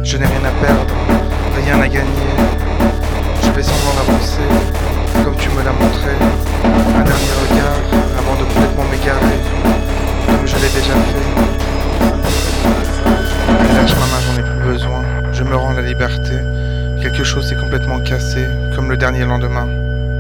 Je n'ai rien à perdre, rien à gagner. Je fais semblant d'avancer, comme tu me l'as montré. Un dernier regard, avant de complètement m'égarer, comme je l'ai déjà fait. Allez, lâche ma main, j'en ai plus besoin. Je me rends à la liberté. Quelque chose s'est complètement cassé, comme le dernier lendemain.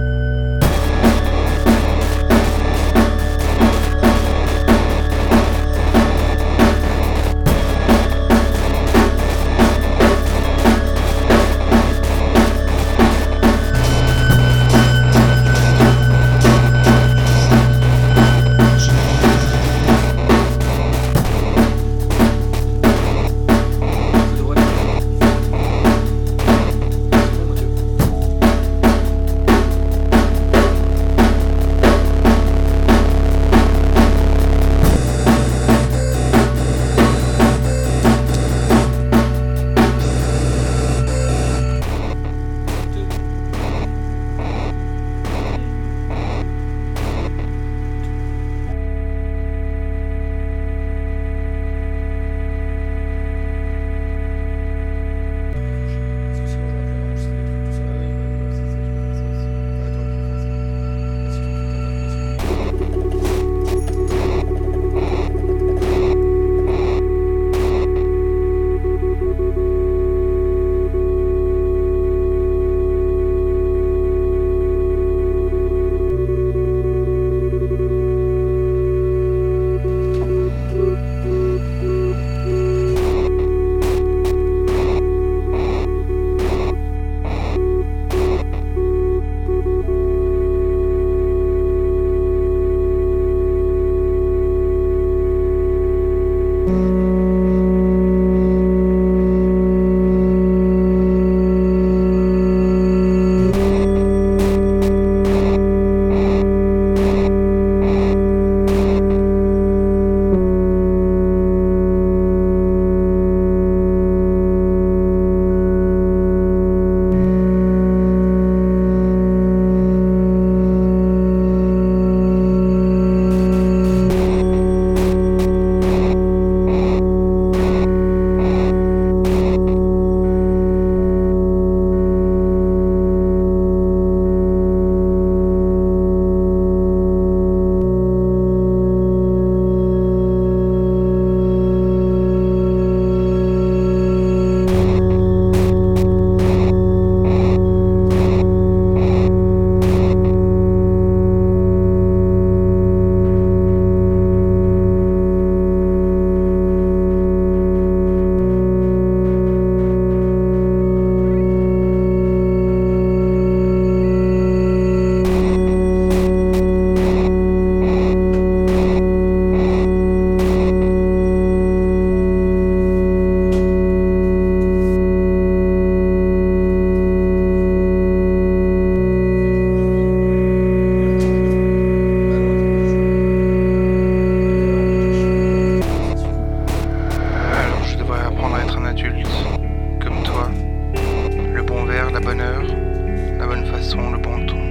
La bonne heure, la bonne façon, le bon ton.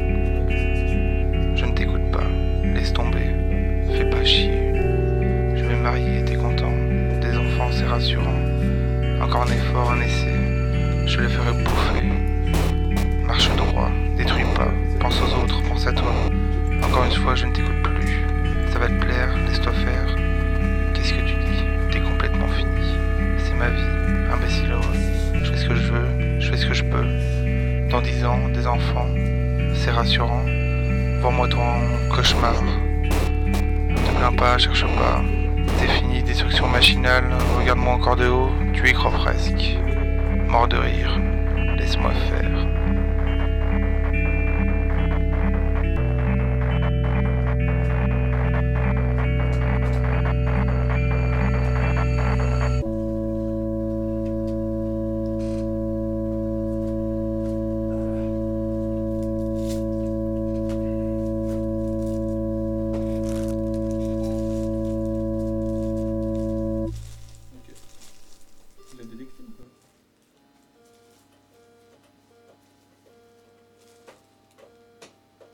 Je ne t'écoute pas, laisse tomber, fais pas chier. Je vais me marier, t'es content, des enfants c'est rassurant. Encore un effort, un essai, je le ferai bouffer. Marche droit, détruis pas, pense aux autres, pense à toi. Encore une fois, je ne t'écoute plus, ça va te plaire, laisse-toi faire. Qu'est-ce que tu dis? T'es complètement fini, c'est ma vie, imbécile heureux. Je fais ce que je veux, je fais ce que je peux. Dans 10 ans, des enfants, c'est rassurant. Vois-moi ton cauchemar. Ne plains pas, cherche pas. C'est fini, destruction machinale. Regarde-moi encore de haut, tu y crois presque. Mort de rire, laisse-moi faire. La détective quoi.